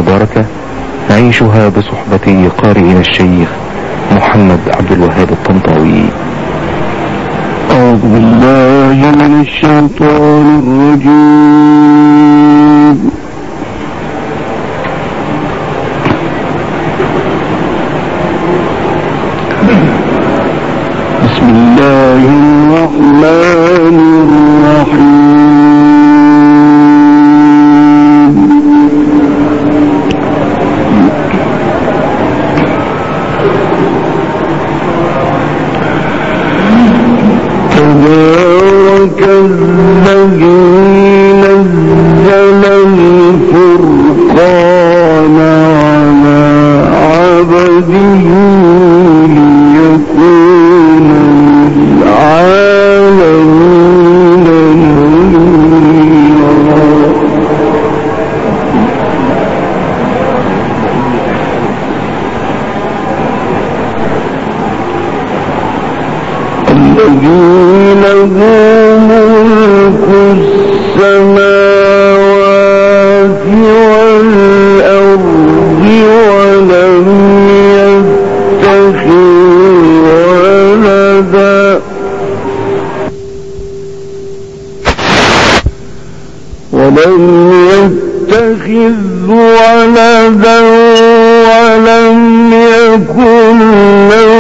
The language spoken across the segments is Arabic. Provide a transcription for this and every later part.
المباركة نعيشها بصحبة قارئنا الشيخ محمد عبد الوهاب الطنطاوي. أعوذ بالله من الشيطان الرجيم. بسم الله الرحمن الرحيم. تبارك الذي نزل الفرقان على عبده ليكون للعالمين نذيرا. الذي له ملك السماوات والأرض ولم يتخذ ولدا ولم يكن له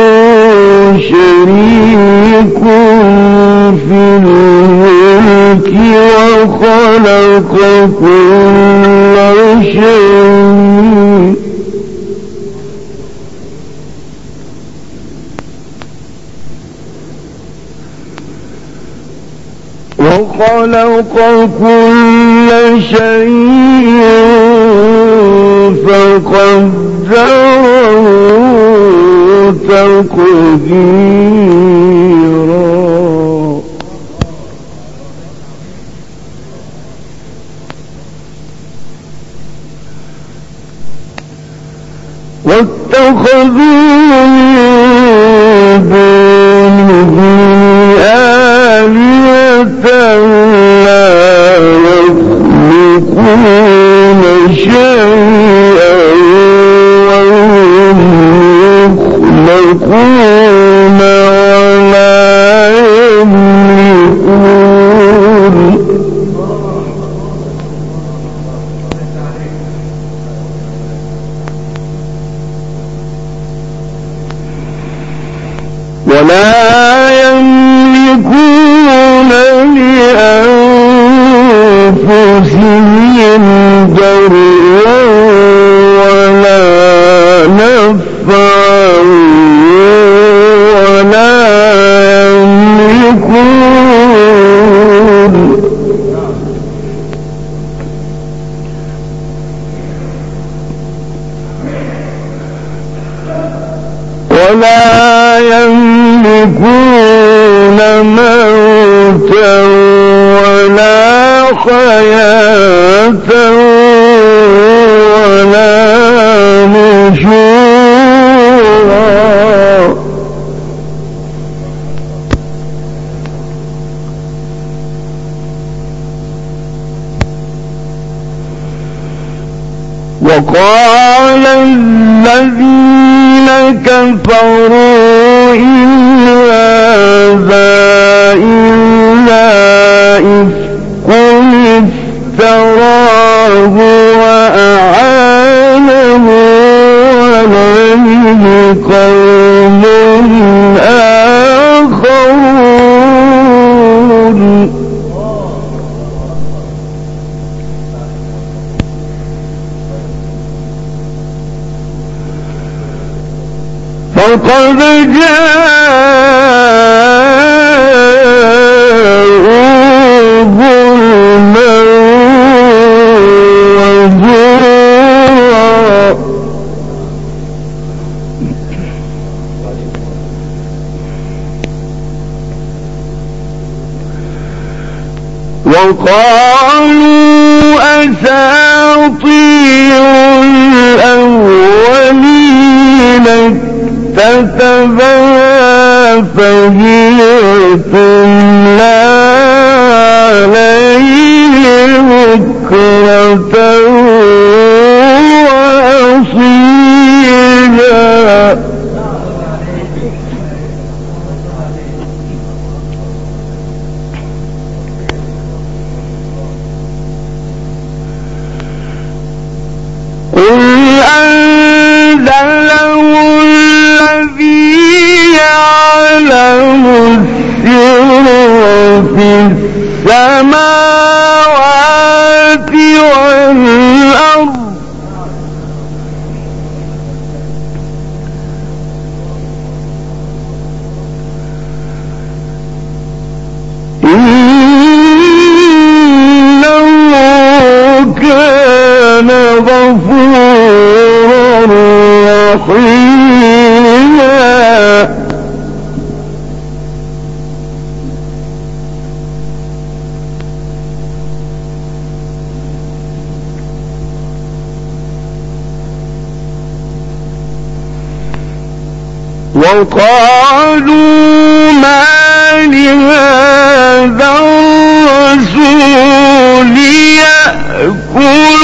شريك في الملك وخلق كل شيء فقدره تقديرا. واتخذوا من دونه آلهة لا يخلقون شيئا وهم يخلقون ولا يملكون. لأنفسهم ضرا ولا نفعا ولا يملكون. موتا ولا حياة ولا نشورا. وقال الذين كفروا إن هذا إلا إفك افتراه وأعانه عليه قوم آخرون. فقد جاءوا ظلما وزورا. وقالوا أساطير الأولين اكتتبها فهي تملى عليه بكرة السر في السماوات والأرض إنه كان غفورا رحيما وقالوا ما لهذا الرسول يأكل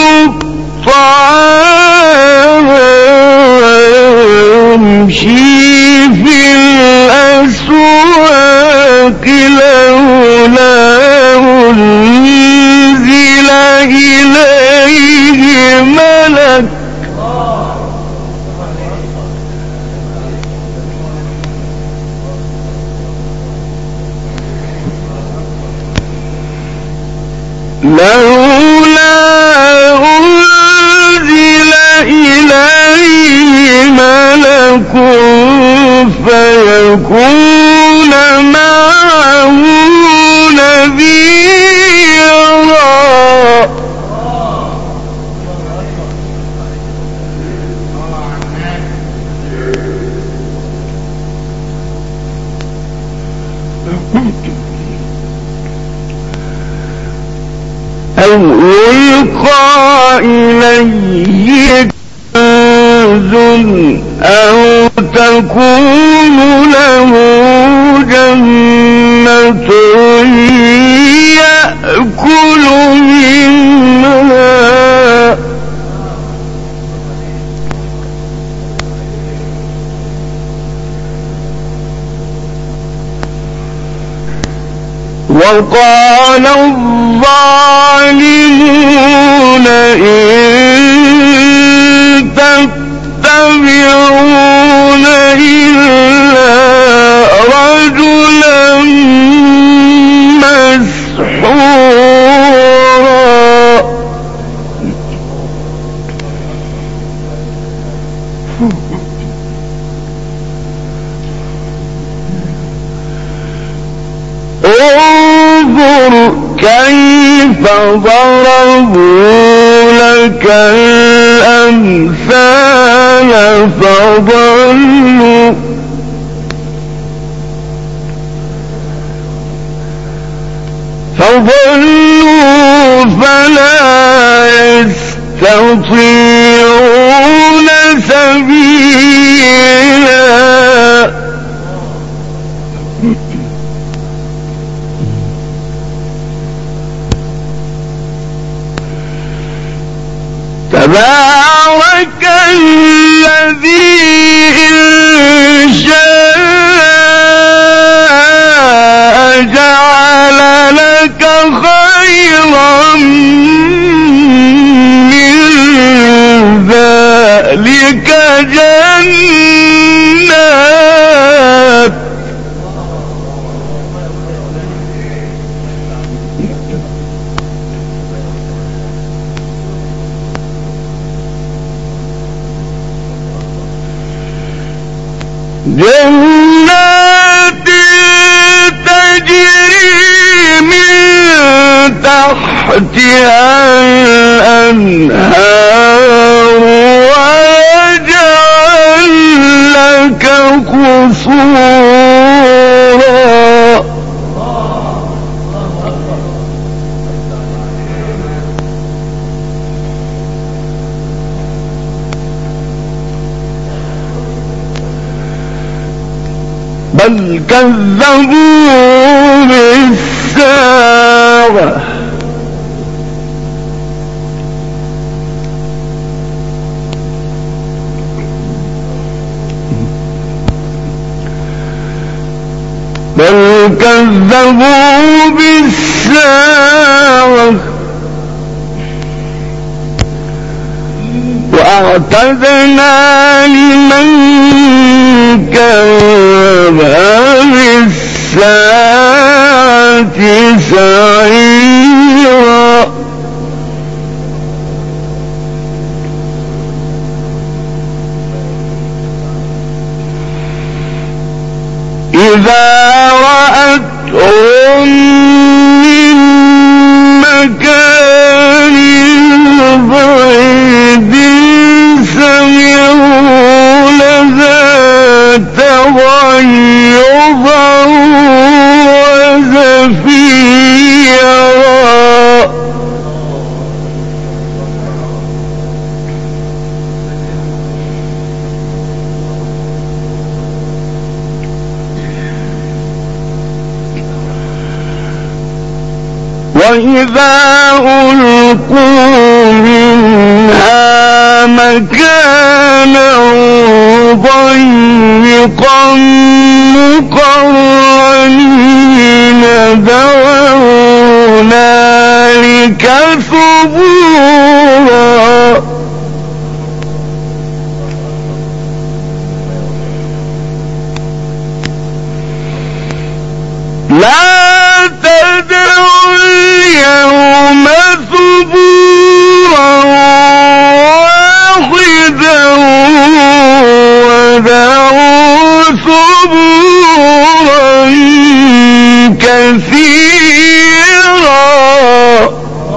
الطعام ويمشي في الأسواق لولا أنزل إليه ملك لولا أنزل إليه ملك فيكون معه نذيرا أو يلقى إليه كنز أو تكون له جنة يأكل منها وقال الظالمون إن تتبعون إلا رجلا مسحورا انظر كيف ضربوا لك الأمثال فضلوا فلا يستطيعون سبيلا تبارك الذي إن شاء جعل لك خيرا من ذلك جنات تجري من تحتها الأنهار ويجعل لك قصورا بل كذبوا بالساعة وأعتدنا لمن كذب بالساعة الساعة سعيرا إذا رأتهم من مكان بعيد سمعوا لها تغيظا وزفيرا وإذا ألقوا منها مكانا ضيقا مقرنين دعوا هنالك ثبورا لا تدعوا اليوم ثبورا واحدا ودعوا ثبورا كثيرا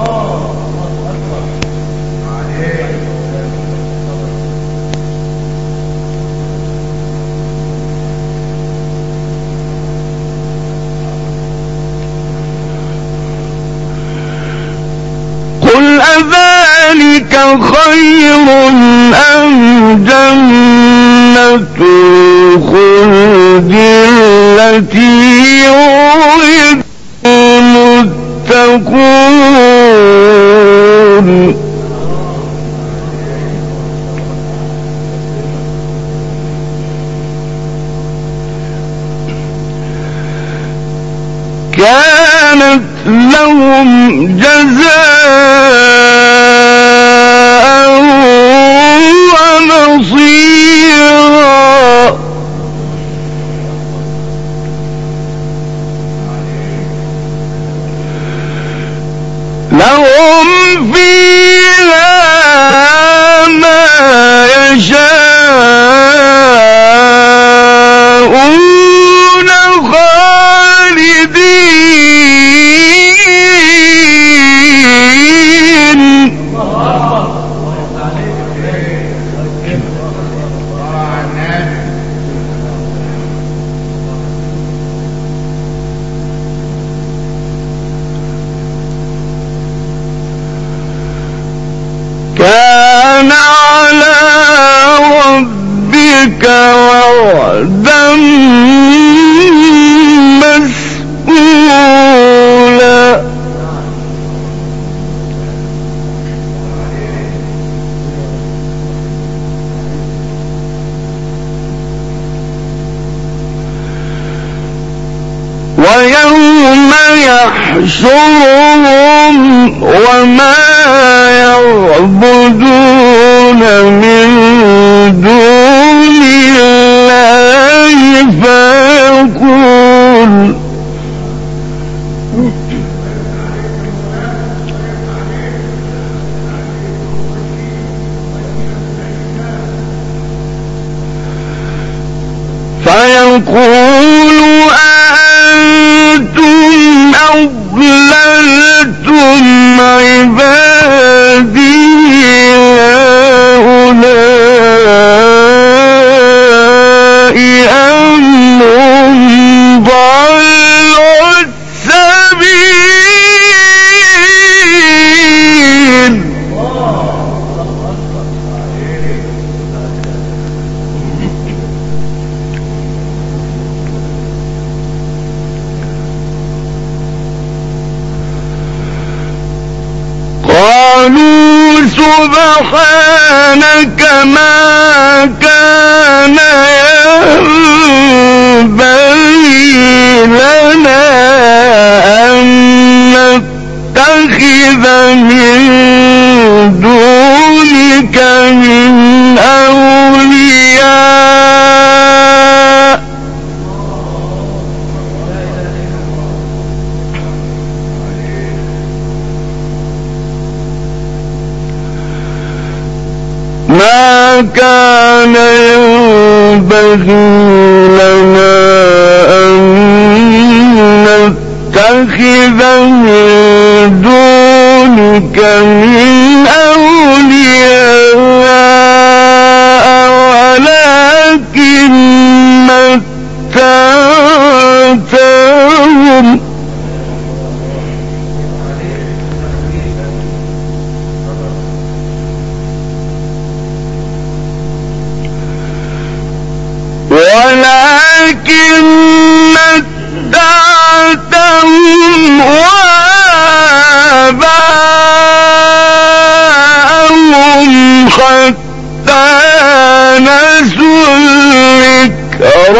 قل أذلك خير أم جنة الخلد التي وعد المتقون كانت لهم جزاء ومصيرا لهم فيها ما يشاءون خالدين كان على ربك وعدا مسئولا ويوم يحشرهم وما يعبدون من دون الله فيقول أأنتم أضللتم عبادي هؤلاء أم هم ضلوا السبيل قالوا سبحانك ما كان ينبغي لنا أن نتخذ من دونك من أولياء كان ينبغي لنا أن نتخذ من دونك من أولياء ولكن متعتهم وآباءهم حتى نسوا الذكر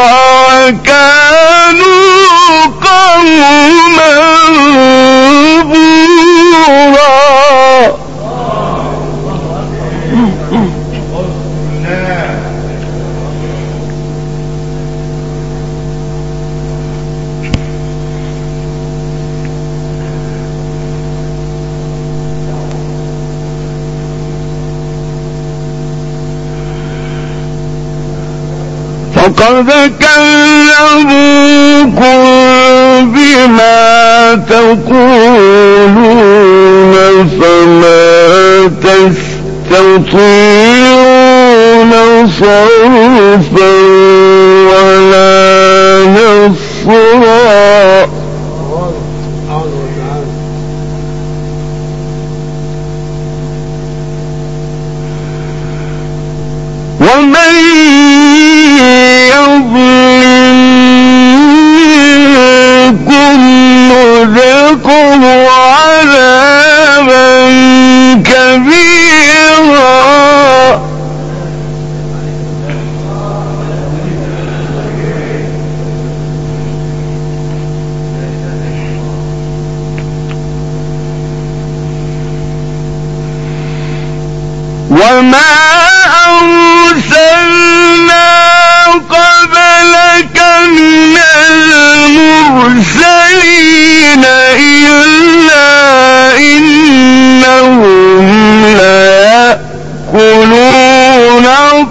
وكانوا قوما بورا. فقد كذبوكم بما تقولون فما تستطيعون صرفا ولا نصرا. ومن يظلمكم نذقه عذابا كبيرا. وما أرسلنا قبلك من المرسلين إلا إنهم ليأكلون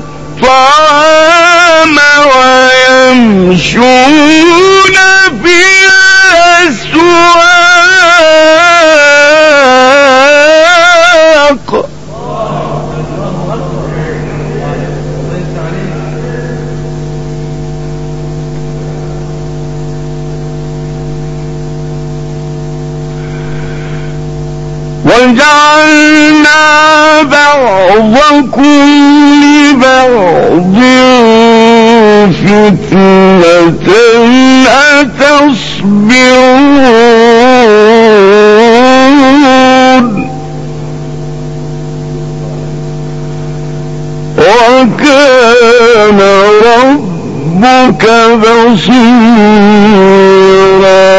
الطعام ويمشون في الأسواق وجعلنا بعضكم لبعض فتنة أتصبرون وكان ربك بصيرا.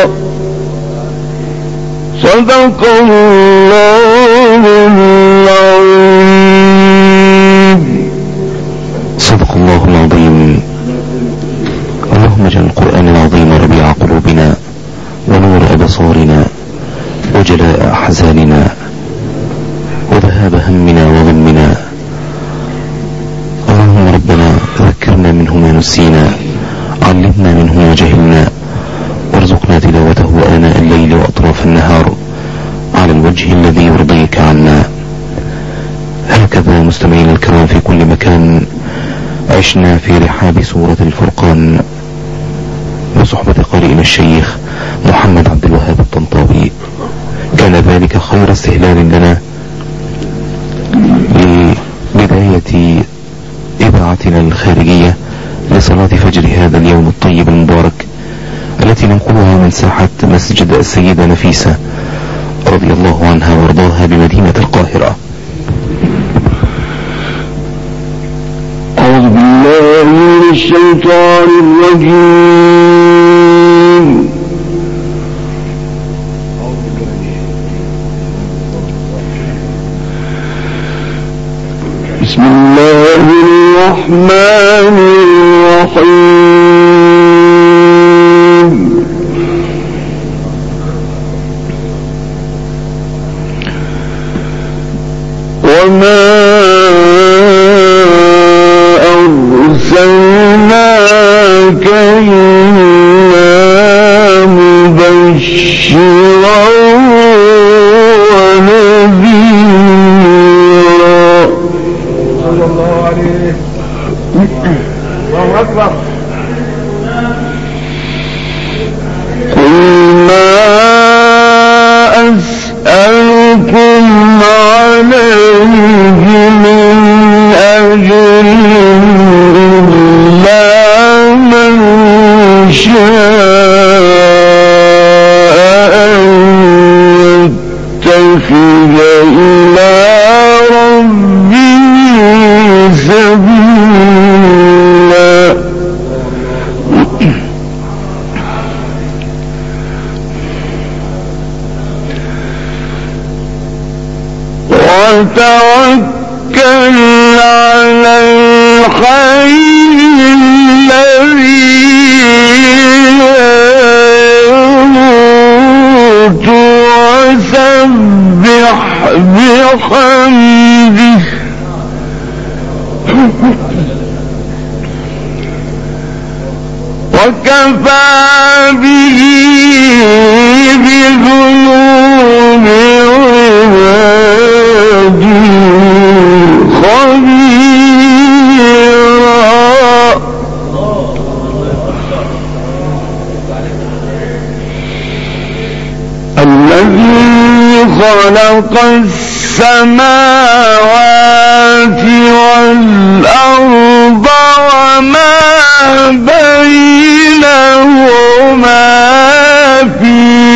صدق الله العظيم. صدق الله العظيم. اللهم اجعل القرآن العظيم ربيع قلوبنا ونور أبصارنا وجلاء أحزاننا وذهاب همنا وغمنا. اللهم ربنا ذكرنا منه ما نسينا، علمنا منه ما جهلنا، وارزقنا تلاوته آناء الليل وأطراف النهار على الوجه الذي يرضيك عنا. هكذا مستمعين الكرام في كل مكان عشنا في رحاب سورة الفرقان بصحبة قارئنا الشيخ محمد عبد الوهاب الطنطاوي. كان ذلك خير استهلال لنا لبداية إذاعتنا الخارجية لصلاة فجر هذا اليوم الطيب المبارك، التي ننقلها من ساحة مسجد السيدة نفيسة رضي الله عنها وارضاها بمدينة القاهرة. أعوذ بالله من الشيطان الرجيم. بسم الله الرحمن الرحيم. وما صلى الله عليه. الله أكبر. قل ما أسألكم عليه من أجر إلا من شاء أن يتخذ إلى ربه سبيلا. وتوكل على الحي الذي لا يموت وسبح بحمده وكفى به بذنوب عباده خبيرا. الذي خلق السماوات والأرض وما بينهما في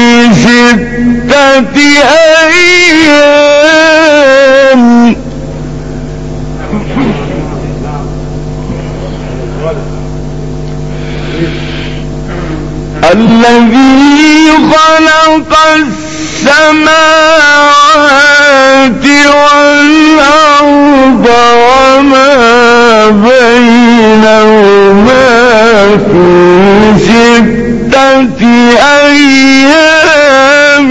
6 أيام الذي خلق السماوات والأرض وما بينهما في 6 أيام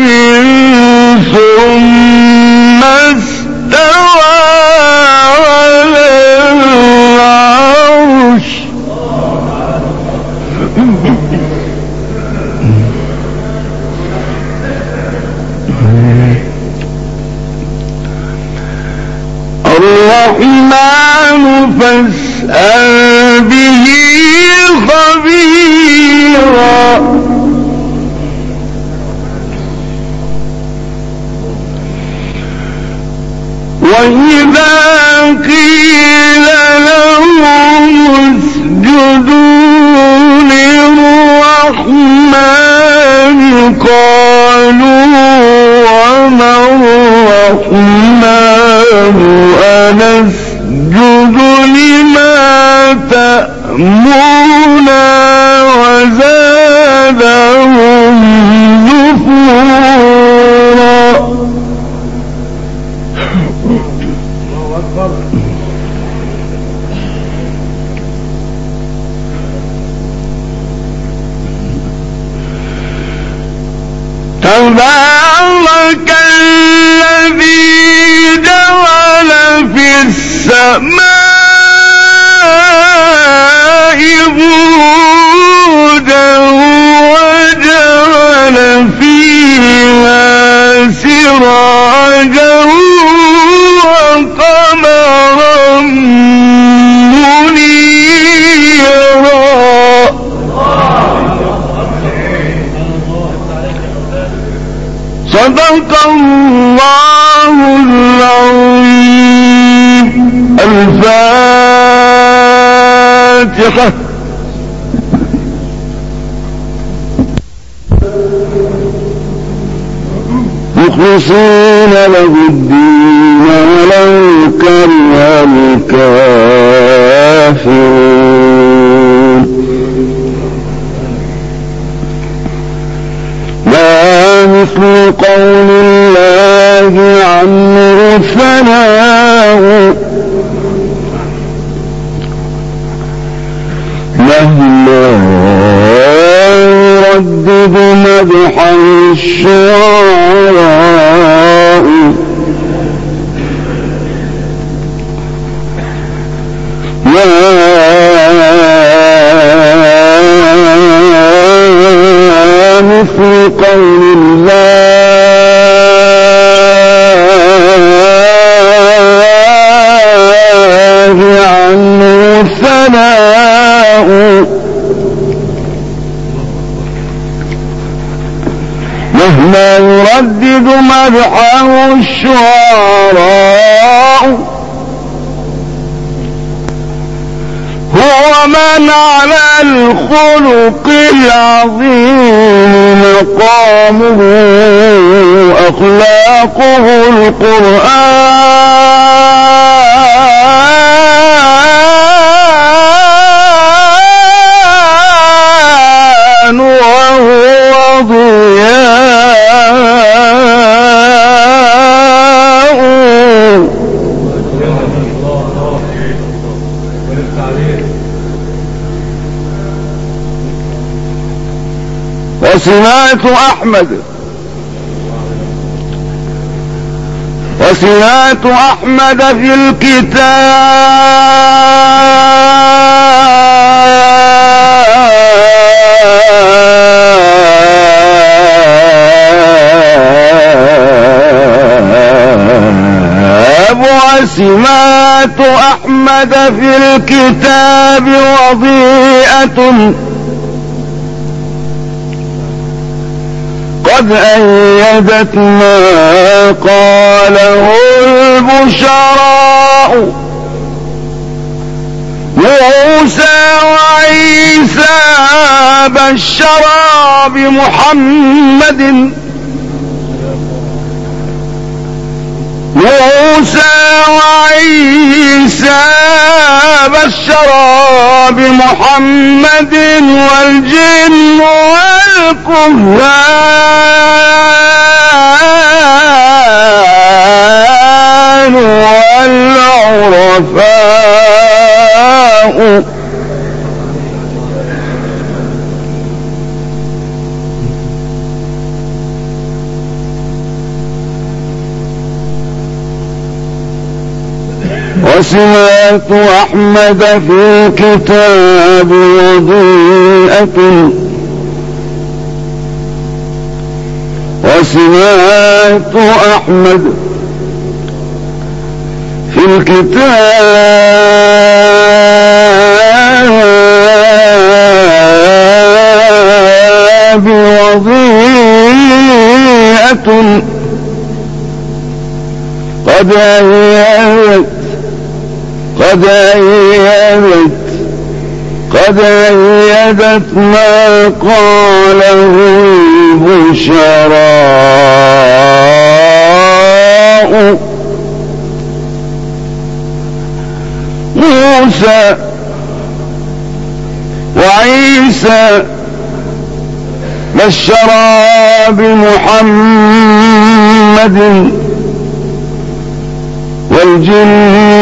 ثم استوى على العرش. الرحمن فاسأل به خبيرا. وإذا قيل لهم اسجدوا للرحمن قالوا وما الرحمن أنسجد لما تأمرنا وزادهم نفورا. الله أكبر. تبارك الذي جعل في السماء بروجا وجعل فيها سراجا وقمرا منيرا. صدق الله العظيم. الفاتحة. مخلصين له الدين ولو كره الكافرون. لا مثل قول الله عنه ثناء مهما يردد مدحا الشعراء. مثل قول الله ثناء مهما يردد مدحه الشعراء هو من على الخلق العظيم مقامه أخلاقه القرآن وهو ضياء وسمات أحمد في الكتاب وسمات أحمد في الكتاب وضيئة قد أيدت ما قاله البشراء موسى وعيسى بشرا بمحمد موسى وعيسى بشرا بمحمد والجن والكهان والعرفاء وسمات أحمد في الكتاب وضيئة وسمات أحمد في الكتاب وضيئة قد أيدت ما قاله البشراء موسى وعيسى بشرا بمحمد والجن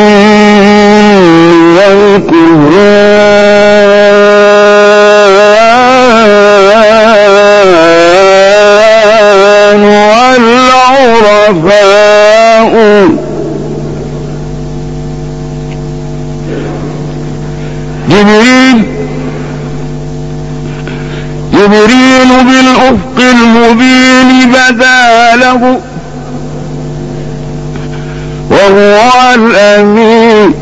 والكهان والعرفاء جبريل بالأفق المبين بدا له وهو الأمين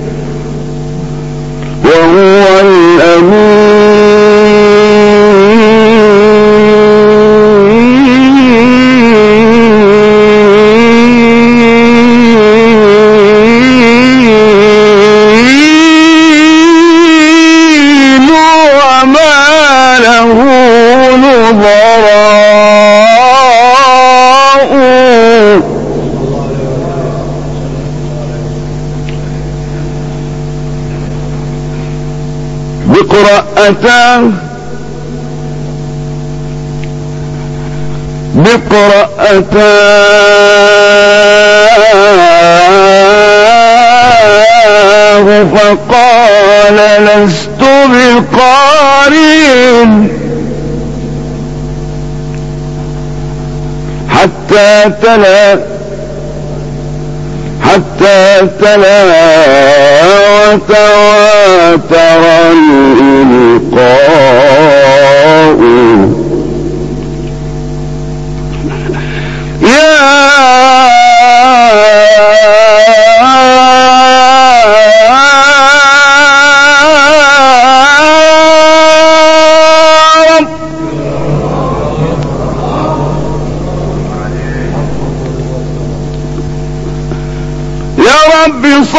وما له نظراء بقرأتاه فقال لست بقارئ حتى تلا وتواتر الإلقاء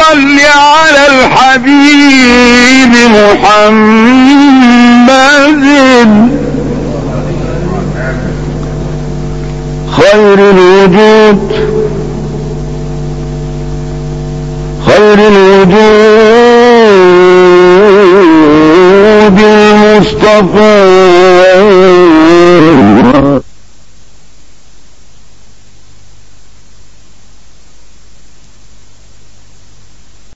صل على الحبيب محمد خير الوجود المصطفى